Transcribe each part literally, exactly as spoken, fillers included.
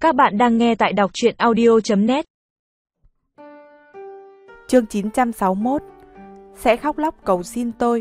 Các bạn đang nghe tại đọc truyện audio chấm net. Chương chín trăm sáu mươi mốt. Sẽ khóc lóc cầu xin tôi.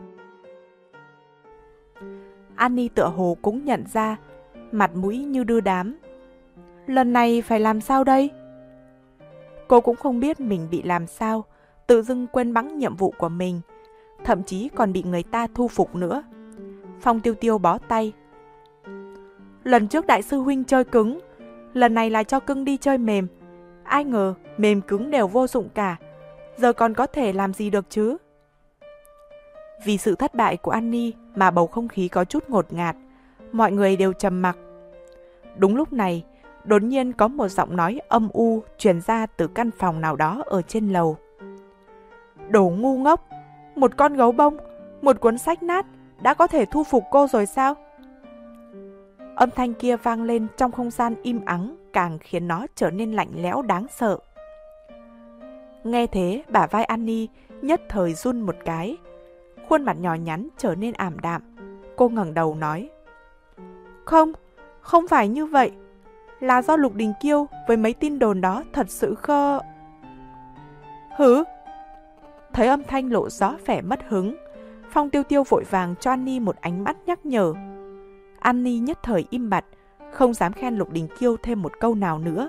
Annie tựa hồ cũng nhận ra, mặt mũi như đưa đám. Lần này phải làm sao đây? Cô cũng không biết mình bị làm sao, tự dưng quên bẵng nhiệm vụ của mình, thậm chí còn bị người ta thu phục nữa. Phong Tiêu Tiêu bó tay. Lần trước đại sư huynh chơi cứng, lần này là cho cưng đi chơi mềm. Ai ngờ mềm cứng đều vô dụng cả, giờ còn có thể làm gì được chứ? Vì sự thất bại của Annie mà bầu không khí có chút ngột ngạt, mọi người đều trầm mặc. Đúng lúc này, đột nhiên có một giọng nói âm u truyền ra từ căn phòng nào đó ở trên lầu. Đồ ngu ngốc, một con gấu bông, một cuốn sách nát đã có thể thu phục cô rồi sao? Âm thanh kia vang lên trong không gian im ắng, càng khiến nó trở nên lạnh lẽo đáng sợ. Nghe thế, bả vai Annie nhất thời run một cái, khuôn mặt nhỏ nhắn trở nên ảm đạm. Cô ngẩng đầu nói: Không, không phải như vậy. Là do Lục Đình Kiêu với mấy tin đồn đó thật sự khơ... Hứ? Thấy âm thanh lộ rõ vẻ mất hứng, Phong Tiêu Tiêu vội vàng cho Annie một ánh mắt nhắc nhở. Annie nhất thời im bặt, không dám khen Lục Đình Kiêu thêm một câu nào nữa.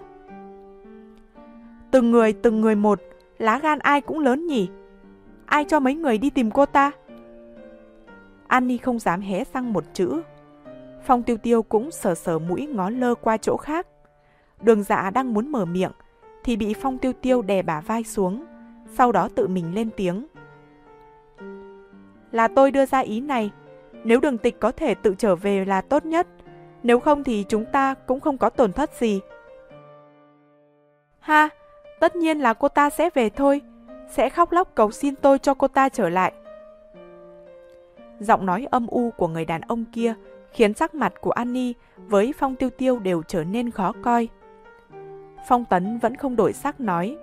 Từng người từng người một, lá gan ai cũng lớn nhỉ? Ai cho mấy người đi tìm cô ta? Annie không dám hé răng một chữ. Phong Tiêu Tiêu cũng sờ sờ mũi ngó lơ qua chỗ khác. Đường Dạ đang muốn mở miệng thì bị Phong Tiêu Tiêu đè bả vai xuống, sau đó tự mình lên tiếng. Là tôi đưa ra ý này, nếu Đường Tịch có thể tự trở về là tốt nhất, nếu không thì chúng ta cũng không có tổn thất gì. Ha, tất nhiên là cô ta sẽ về thôi, sẽ khóc lóc cầu xin tôi cho cô ta trở lại. Giọng nói âm u của người đàn ông kia khiến sắc mặt của Annie với Phong Tiêu Tiêu đều trở nên khó coi. Phong Tấn vẫn không đổi sắc nói: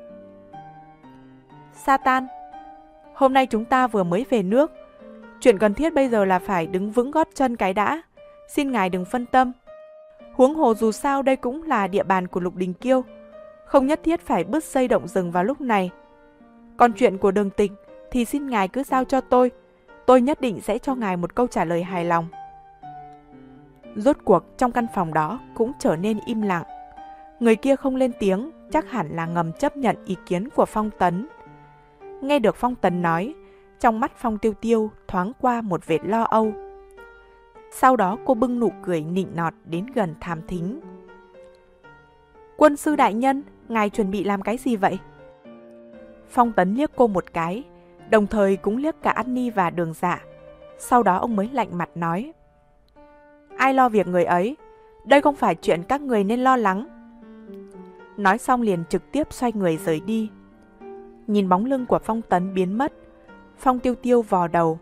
Satan, hôm nay chúng ta vừa mới về nước, chuyện cần thiết bây giờ là phải đứng vững gót chân cái đã, xin ngài đừng phân tâm. Huống hồ dù sao đây cũng là địa bàn của Lục Đình Kiêu, không nhất thiết phải bứt dây động rừng vào lúc này. Còn chuyện của Đường Tịch thì xin ngài cứ giao cho tôi, tôi nhất định sẽ cho ngài một câu trả lời hài lòng. Rốt cuộc trong căn phòng đó cũng trở nên im lặng. Người kia không lên tiếng, chắc hẳn là ngầm chấp nhận ý kiến của Phong Tấn. Nghe được Phong Tấn nói, trong mắt Phong Tiêu Tiêu thoáng qua một vệt lo âu. Sau đó cô bưng nụ cười nịnh nọt đến gần thám thính. Quân sư đại nhân, ngài chuẩn bị làm cái gì vậy? Phong Tấn liếc cô một cái, đồng thời cũng liếc cả Annie và Đường Dạ. Sau đó ông mới lạnh mặt nói: Ai lo việc người ấy, đây không phải chuyện các người nên lo lắng. Nói xong liền trực tiếp xoay người rời đi. Nhìn bóng lưng của Phong Tấn biến mất, Phong Tiêu Tiêu vò đầu.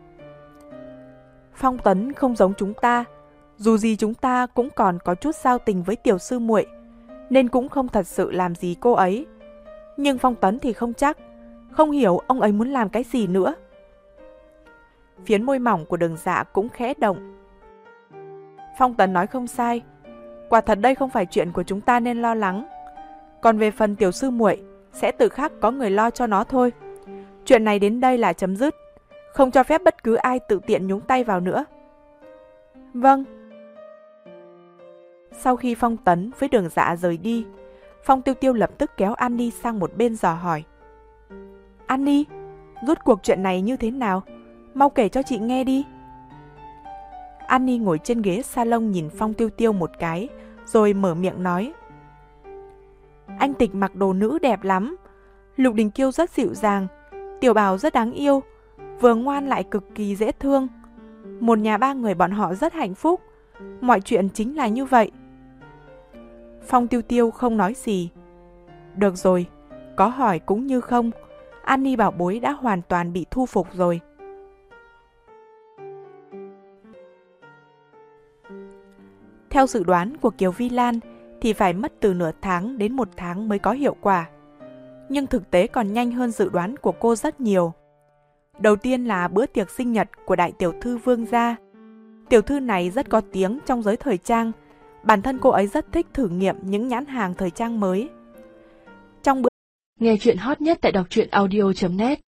Phong Tấn không giống chúng ta, dù gì chúng ta cũng còn có chút giao tình với tiểu sư muội, nên cũng không thật sự làm gì cô ấy. Nhưng Phong Tấn thì không chắc, không hiểu ông ấy muốn làm cái gì nữa. Phiến môi mỏng của Đường Dạ cũng khẽ động. Phong Tấn nói không sai, quả thật đây không phải chuyện của chúng ta nên lo lắng. Còn về phần tiểu sư muội, sẽ tự khắc có người lo cho nó thôi. Chuyện này đến đây là chấm dứt, không cho phép bất cứ ai tự tiện nhúng tay vào nữa. Vâng. Sau khi Phong Tấn với Đường Dạ rời đi, Phong Tiêu Tiêu lập tức kéo Annie sang một bên dò hỏi. Annie, rốt cuộc chuyện này như thế nào? Mau kể cho chị nghe đi. Annie ngồi trên ghế salon nhìn Phong Tiêu Tiêu một cái, rồi mở miệng nói. Anh Tịch mặc đồ nữ đẹp lắm, Lục Đình Kiêu rất dịu dàng, Tiểu Bảo rất đáng yêu, vừa ngoan lại cực kỳ dễ thương. Một nhà ba người bọn họ rất hạnh phúc, mọi chuyện chính là như vậy. Phong Tiêu Tiêu không nói gì. Được rồi, có hỏi cũng như không, Annie bảo bối đã hoàn toàn bị thu phục rồi. Theo dự đoán của Kiều Vi Lan thì phải mất từ nửa tháng đến một tháng mới có hiệu quả. Nhưng thực tế còn nhanh hơn dự đoán của cô rất nhiều. Đầu tiên là bữa tiệc sinh nhật của đại tiểu thư Vương gia. Tiểu thư này rất có tiếng trong giới thời trang, Bản thân cô ấy rất thích thử nghiệm những nhãn hàng thời trang mới. Trong bữa nghe chuyện hot nhất tại đọc truyện audio chấm net